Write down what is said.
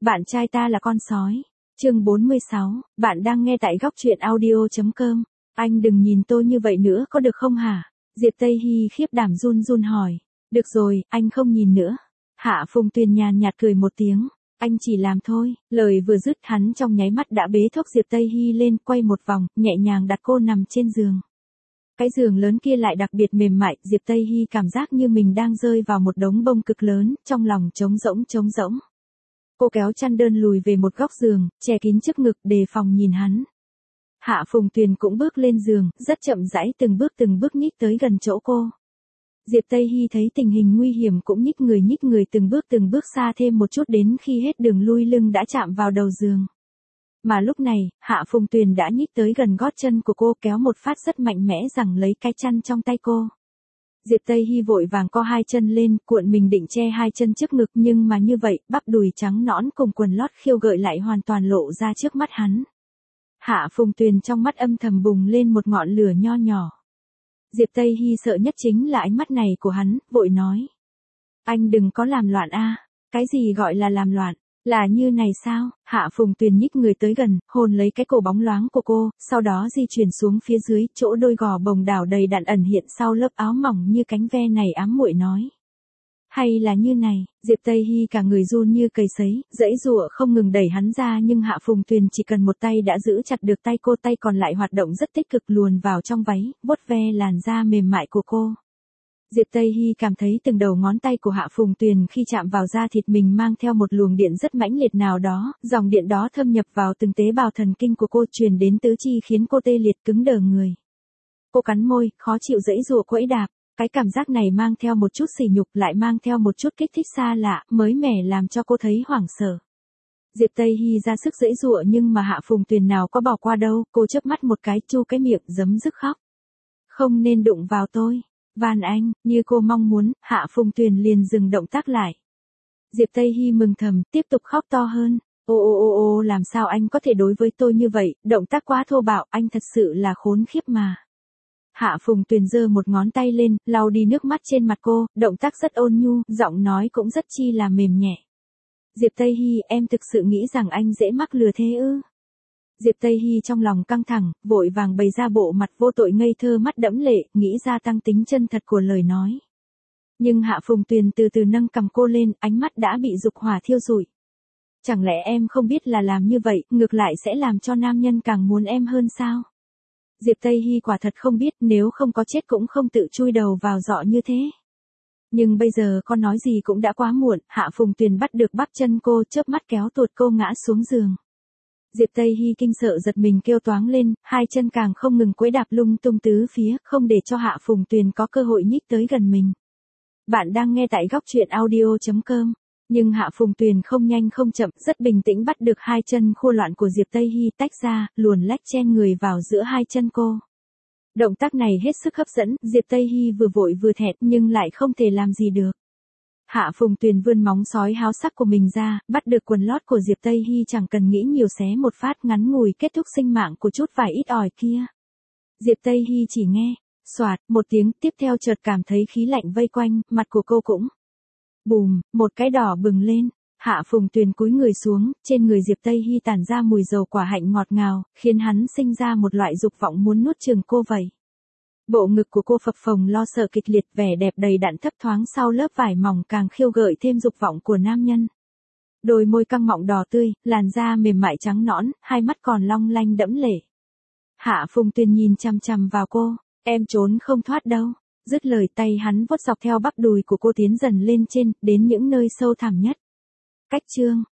Bạn trai ta là con sói. Chương 46, bạn đang nghe tại góc truyện audio.com. Anh đừng nhìn tôi như vậy nữa có được không hả? Diệp Tây Hy khiếp đảm run run hỏi. Được rồi, anh không nhìn nữa. Hạ Phùng Tuyền nhàn nhạt cười một tiếng. Anh chỉ làm thôi. Lời vừa dứt hắn trong nháy mắt đã bế thốc Diệp Tây Hy lên, quay một vòng, nhẹ nhàng đặt cô nằm trên giường. Cái giường lớn kia lại đặc biệt mềm mại, Diệp Tây Hy cảm giác như mình đang rơi vào một đống bông cực lớn, trong lòng trống rỗng. Cô kéo chăn đơn lùi về một góc giường, che kín trước ngực đề phòng nhìn hắn. Hạ Phùng Tuyền cũng bước lên giường, rất chậm rãi từng bước nhích tới gần chỗ cô. Diệp Tây Hy thấy tình hình nguy hiểm cũng nhích người từng bước xa thêm một chút đến khi hết đường lui lưng đã chạm vào đầu giường. Mà lúc này, Hạ Phùng Tuyền đã nhích tới gần gót chân của cô kéo một phát rất mạnh mẽ giằng lấy cái chăn trong tay cô. Diệp Tây Hy vội vàng co hai chân lên, cuộn mình định che hai chân trước ngực nhưng mà như vậy, bắp đùi trắng nõn cùng quần lót khiêu gợi lại hoàn toàn lộ ra trước mắt hắn. Hạ Phùng Tuyền trong mắt âm thầm bùng lên một ngọn lửa nho nhỏ. Diệp Tây Hy sợ nhất chính là ánh mắt này của hắn, vội nói. Anh đừng có làm loạn a. Cái gì gọi là làm loạn? Là như này sao? Hạ Phùng Tuyền nhích người tới gần, hôn lấy cái cổ bóng loáng của cô, sau đó di chuyển xuống phía dưới, chỗ đôi gò bồng đảo đầy đặn ẩn hiện sau lớp áo mỏng như cánh ve này ám muội nói. Hay là như này, Diệp Tây Hy cả người run như cầy sấy, giãy giụa không ngừng đẩy hắn ra nhưng Hạ Phùng Tuyền chỉ cần một tay đã giữ chặt được tay cô, tay còn lại hoạt động rất tích cực luồn vào trong váy, vuốt ve làn da mềm mại của cô. Diệp Tây Hy cảm thấy từng đầu ngón tay của Hạ Phùng Tuyền khi chạm vào da thịt mình mang theo một luồng điện rất mãnh liệt nào đó, dòng điện đó thâm nhập vào từng tế bào thần kinh của cô truyền đến tứ chi khiến cô tê liệt cứng đờ người. Cô cắn môi, khó chịu giãy giụa quẫy đạp, cái cảm giác này mang theo một chút sỉ nhục lại mang theo một chút kích thích xa lạ, mới mẻ làm cho cô thấy hoảng sợ. Diệp Tây Hy ra sức giãy giụa nhưng mà Hạ Phùng Tuyền nào có bỏ qua đâu, cô chớp mắt một cái chu cái miệng giấm dứt khóc. Không nên đụng vào tôi. Van anh, như cô mong muốn, Hạ Phùng Tuyền liền dừng động tác lại. Diệp Tây Hy mừng thầm, tiếp tục khóc to hơn. Ô, làm sao anh có thể đối với tôi như vậy, động tác quá thô bạo, anh thật sự là khốn khiếp mà. Hạ Phùng Tuyền giơ một ngón tay lên, lau đi nước mắt trên mặt cô, động tác rất ôn nhu, giọng nói cũng rất chi là mềm nhẹ. Diệp Tây Hy, em thực sự nghĩ rằng anh dễ mắc lừa thế ư? Diệp Tây Hy trong lòng căng thẳng, vội vàng bày ra bộ mặt vô tội ngây thơ mắt đẫm lệ, nghĩ ra tăng tính chân thật của lời nói. Nhưng Hạ Phùng Tuyền từ từ nâng cầm cô lên, ánh mắt đã bị dục hỏa thiêu rụi. Chẳng lẽ em không biết là làm như vậy, ngược lại sẽ làm cho nam nhân càng muốn em hơn sao? Diệp Tây Hy quả thật không biết, nếu không có chết cũng không tự chui đầu vào giọ như thế. Nhưng bây giờ con nói gì cũng đã quá muộn, Hạ Phùng Tuyền bắt được bắp chân cô, chớp mắt kéo tuột cô ngã xuống giường. Diệp Tây Hy kinh sợ giật mình kêu toáng lên, hai chân càng không ngừng quấy đạp lung tung tứ phía, không để cho Hạ Phùng Tuyền có cơ hội nhích tới gần mình. Bạn đang nghe tại góc truyện audio.com. Nhưng Hạ Phùng Tuyền không nhanh không chậm, rất bình tĩnh bắt được hai chân khua loạn của Diệp Tây Hy tách ra, luồn lách chen người vào giữa hai chân cô. Động tác này hết sức hấp dẫn, Diệp Tây Hy vừa vội vừa thẹn nhưng lại không thể làm gì được. Hạ Phùng Tuyền vươn móng sói háo sắc của mình ra, bắt được quần lót của Diệp Tây Hy chẳng cần nghĩ nhiều xé một phát ngắn ngủi kết thúc sinh mạng của chút vải ít ỏi kia. Diệp Tây Hy chỉ nghe, xoạt, một tiếng, tiếp theo chợt cảm thấy khí lạnh vây quanh, mặt của cô cũng. Bùm, một cái đỏ bừng lên. Hạ Phùng Tuyền cúi người xuống, trên người Diệp Tây Hy tản ra mùi dầu quả hạnh ngọt ngào, khiến hắn sinh ra một loại dục vọng muốn nuốt chửng cô vậy. Bộ ngực của cô phập phồng lo sợ kịch liệt, vẻ đẹp đầy đặn thấp thoáng sau lớp vải mỏng càng khiêu gợi thêm dục vọng của nam nhân. Đôi môi căng mọng đỏ tươi, làn da mềm mại trắng nõn, hai mắt còn long lanh đẫm lệ. Hạ Phùng Tuyền nhìn chằm chằm vào cô, em trốn không thoát đâu. Dứt lời tay hắn vuốt dọc theo bắp đùi của cô tiến dần lên trên, đến những nơi sâu thẳm nhất. Cách chương